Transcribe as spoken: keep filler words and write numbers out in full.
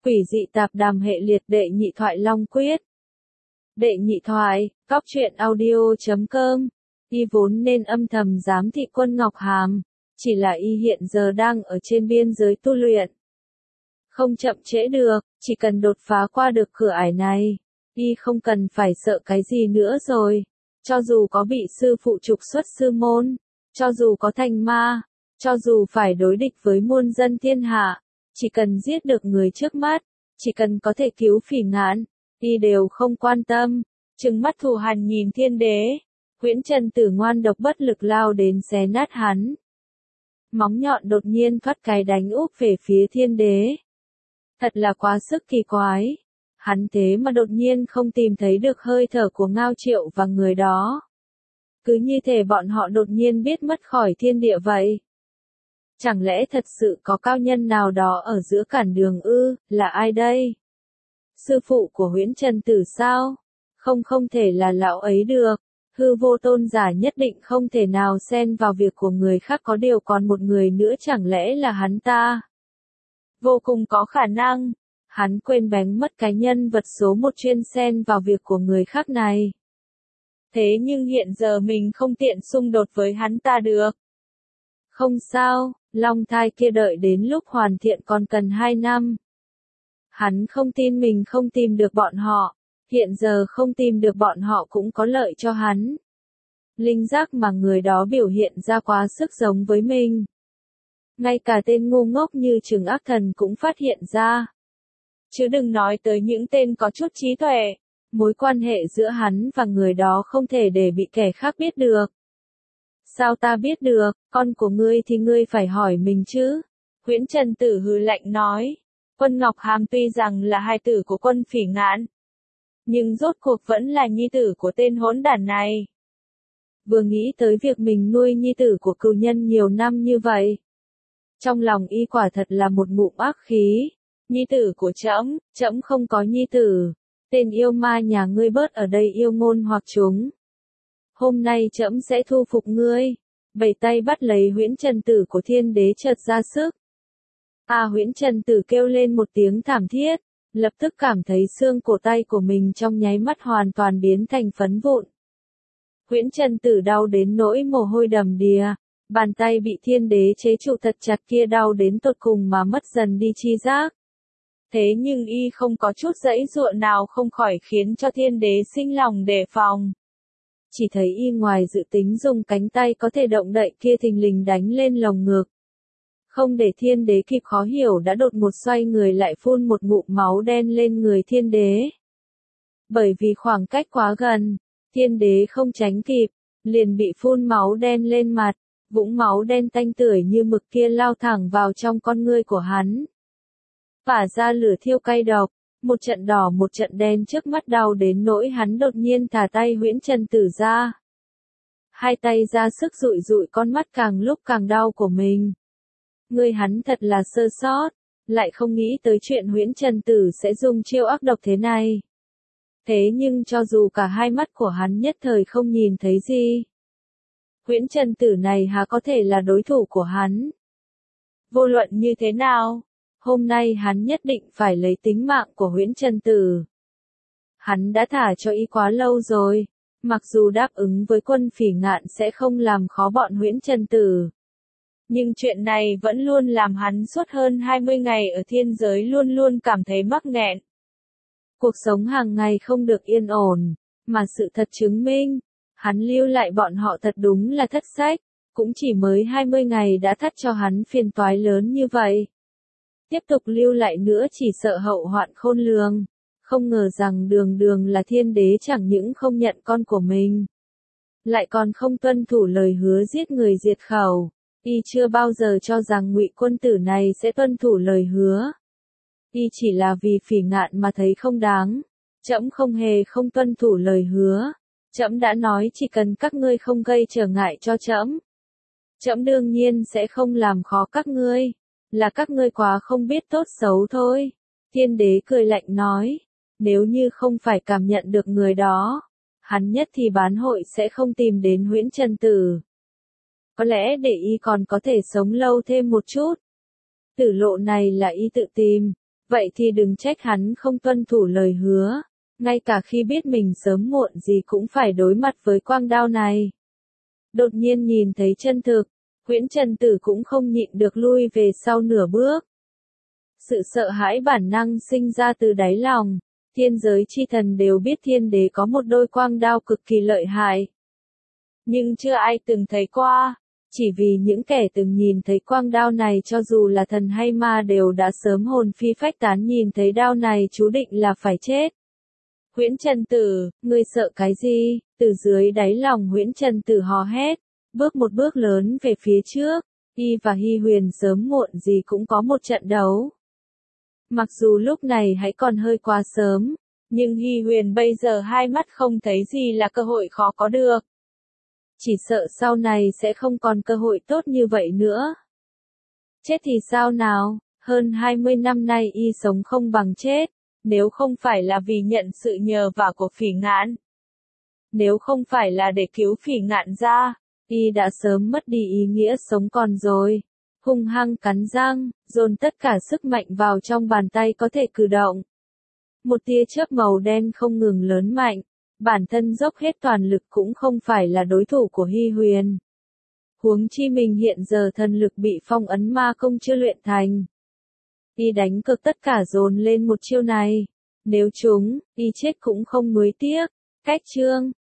Quỷ dị tạp đàm hệ liệt đệ nhị thoại Long Quyết. Đệ nhị thoại, cóc truyện audio chấm com. Y vốn nên âm thầm giám thị Quân Ngọc Hàm, chỉ là y hiện giờ đang ở trên biên giới tu luyện. Không chậm trễ được, chỉ cần đột phá qua được cửa ải này, y không cần phải sợ cái gì nữa rồi. Cho dù có bị sư phụ trục xuất sư môn, cho dù có thành ma, cho dù phải đối địch với muôn dân thiên hạ, chỉ cần giết được người trước mắt, chỉ cần có thể cứu Phỉ Ngạn, y đều không quan tâm. Trừng mắt thù hằn nhìn Thiên Đế, Huyễn Trần Tử ngoan độc bất lực lao đến xé nát hắn. Móng nhọn đột nhiên thoát cái đánh úp về phía Thiên Đế. Thật là quá sức kỳ quái. Hắn thế mà đột nhiên không tìm thấy được hơi thở của Ngao Triệu và người đó. Cứ như thể bọn họ đột nhiên biết mất khỏi thiên địa vậy. Chẳng lẽ thật sự có cao nhân nào đó ở giữa cản đường ư, là ai đây? Sư phụ của Huyễn Trần Tử sao? Không không thể là lão ấy được. Hư vô tôn giả nhất định không thể nào xen vào việc của người khác, có điều còn một người nữa chẳng lẽ là hắn ta? Vô cùng có khả năng. Hắn quên bén mất cái nhân vật số một chuyên xen vào việc của người khác này. Thế nhưng hiện giờ mình không tiện xung đột với hắn ta được. Không sao, long thai kia đợi đến lúc hoàn thiện còn cần hai năm. Hắn không tin mình không tìm được bọn họ, hiện giờ không tìm được bọn họ cũng có lợi cho hắn. Linh giác mà người đó biểu hiện ra quá sức giống với mình. Ngay cả tên ngu ngốc như Trừng Ác Thần cũng phát hiện ra. Chứ đừng nói tới những tên có chút trí tuệ. Mối quan hệ giữa hắn và người đó không thể để bị kẻ khác biết được. Sao ta biết được, con của ngươi thì ngươi phải hỏi mình chứ. Huyễn Trần Tử hừ lạnh nói. Quân Ngọc Hàm tuy rằng là hài tử của Quân Phỉ Ngạn, nhưng rốt cuộc vẫn là nhi tử của tên hỗn đản này. Vừa nghĩ tới việc mình nuôi nhi tử của cừu nhân nhiều năm như vậy, trong lòng y quả thật là một ngụm ác khí. Nhi tử của trẫm, trẫm không có nhi tử. Tên yêu ma nhà ngươi bớt ở đây yêu ngôn hoặc chúng. Hôm nay trẫm sẽ thu phục ngươi. Bảy tay bắt lấy Huyễn Trần Tử của Thiên Đế chợt ra sức. À Huyễn Trần Tử kêu lên một tiếng thảm thiết, lập tức cảm thấy xương cổ tay của mình trong nháy mắt hoàn toàn biến thành phấn vụn. Huyễn Trần Tử đau đến nỗi mồ hôi đầm đìa, bàn tay bị Thiên Đế chế trụ thật chặt kia đau đến tột cùng mà mất dần đi chi giác. Thế nhưng y không có chút giãy giụa nào không khỏi khiến cho Thiên Đế sinh lòng đề phòng. Chỉ thấy y ngoài dự tính dùng cánh tay có thể động đậy kia thình lình đánh lên lồng ngực. Không để Thiên Đế kịp khó hiểu đã đột ngột xoay người lại phun một ngụm máu đen lên người Thiên Đế. Bởi vì khoảng cách quá gần, Thiên Đế không tránh kịp, liền bị phun máu đen lên mặt, vũng máu đen tanh tưởi như mực kia lao thẳng vào trong con ngươi của hắn. Phả ra lửa thiêu cay độc, một trận đỏ một trận đen trước mắt đau đến nỗi hắn đột nhiên thả tay Huyễn Trần Tử ra. Hai tay ra sức dụi dụi con mắt càng lúc càng đau của mình. Người hắn thật là sơ sót, lại không nghĩ tới chuyện Huyễn Trần Tử sẽ dùng chiêu ác độc thế này. Thế nhưng cho dù cả hai mắt của hắn nhất thời không nhìn thấy gì, Huyễn Trần Tử này há có thể là đối thủ của hắn. Vô luận như thế nào, hôm nay hắn nhất định phải lấy tính mạng của Huyễn Trần Tử. Hắn đã thả cho y quá lâu rồi, mặc dù đáp ứng với Quân Phỉ Ngạn sẽ không làm khó bọn Huyễn Trần Tử. Nhưng chuyện này vẫn luôn làm hắn suốt hơn hai mươi ngày ở thiên giới luôn luôn cảm thấy mắc nghẹn. Cuộc sống hàng ngày không được yên ổn, mà sự thật chứng minh, hắn lưu lại bọn họ thật đúng là thất sách, cũng chỉ mới hai mươi ngày đã thắt cho hắn phiền toái lớn như vậy. Tiếp tục lưu lại nữa chỉ sợ hậu hoạn khôn lường, không ngờ rằng đường đường là Thiên Đế chẳng những không nhận con của mình, lại còn không tuân thủ lời hứa giết người diệt khẩu. Y chưa bao giờ cho rằng Ngụy Quân Tử này sẽ tuân thủ lời hứa. Y chỉ là vì Phỉ Ngạn mà thấy không đáng. Trẫm không hề không tuân thủ lời hứa. Trẫm đã nói chỉ cần các ngươi không gây trở ngại cho trẫm, trẫm đương nhiên sẽ không làm khó các ngươi. Là các ngươi quá không biết tốt xấu thôi. Thiên Đế cười lạnh nói. Nếu như không phải cảm nhận được người đó, hắn nhất thì bán hội sẽ không tìm đến Huyễn Trần Tử. Có lẽ để y còn có thể sống lâu thêm một chút. Tử lộ này là y tự tìm, Vậy thì đừng trách hắn không tuân thủ lời hứa, ngay cả khi biết mình sớm muộn gì cũng phải đối mặt với quang đao này. Đột nhiên nhìn thấy chân thực, Huyễn Trần Tử cũng không nhịn được lui về sau nửa bước. Sự sợ hãi bản năng sinh ra từ đáy lòng, thiên giới chi thần đều biết thiên đế có một đôi quang đao cực kỳ lợi hại. Nhưng chưa ai từng thấy qua, chỉ vì những kẻ từng nhìn thấy quang đao này cho dù là thần hay ma đều đã sớm hồn phi phách tán, nhìn thấy đao này chú định là phải chết. Huyễn Trần Tử, ngươi sợ cái gì? Từ dưới đáy lòng Huyễn Trần Tử hò hét, bước một bước lớn về phía trước, y và Hy Huyền sớm muộn gì cũng có một trận đấu. Mặc dù lúc này hãy còn hơi quá sớm, nhưng Hy Huyền bây giờ hai mắt không thấy gì là cơ hội khó có được. Chỉ sợ sau này sẽ không còn cơ hội tốt như vậy nữa. Chết thì sao nào, hơn hai mươi năm nay y sống không bằng chết, nếu không phải là vì nhận sự nhờ vả của Phỉ Ngạn. Nếu không phải là để cứu Phỉ Ngạn ra, y đã sớm mất đi ý nghĩa sống còn rồi. Hung hăng cắn răng, dồn tất cả sức mạnh vào trong bàn tay có thể cử động. Một tia chớp màu đen không ngừng lớn mạnh, bản thân dốc hết toàn lực cũng không phải là đối thủ của Hy Huyền. Huống chi mình hiện giờ thần lực bị phong ấn ma công chưa luyện thành. Y đánh cực tất cả dồn lên một chiêu này. Nếu chúng, y chết cũng không nuối tiếc. Cách chương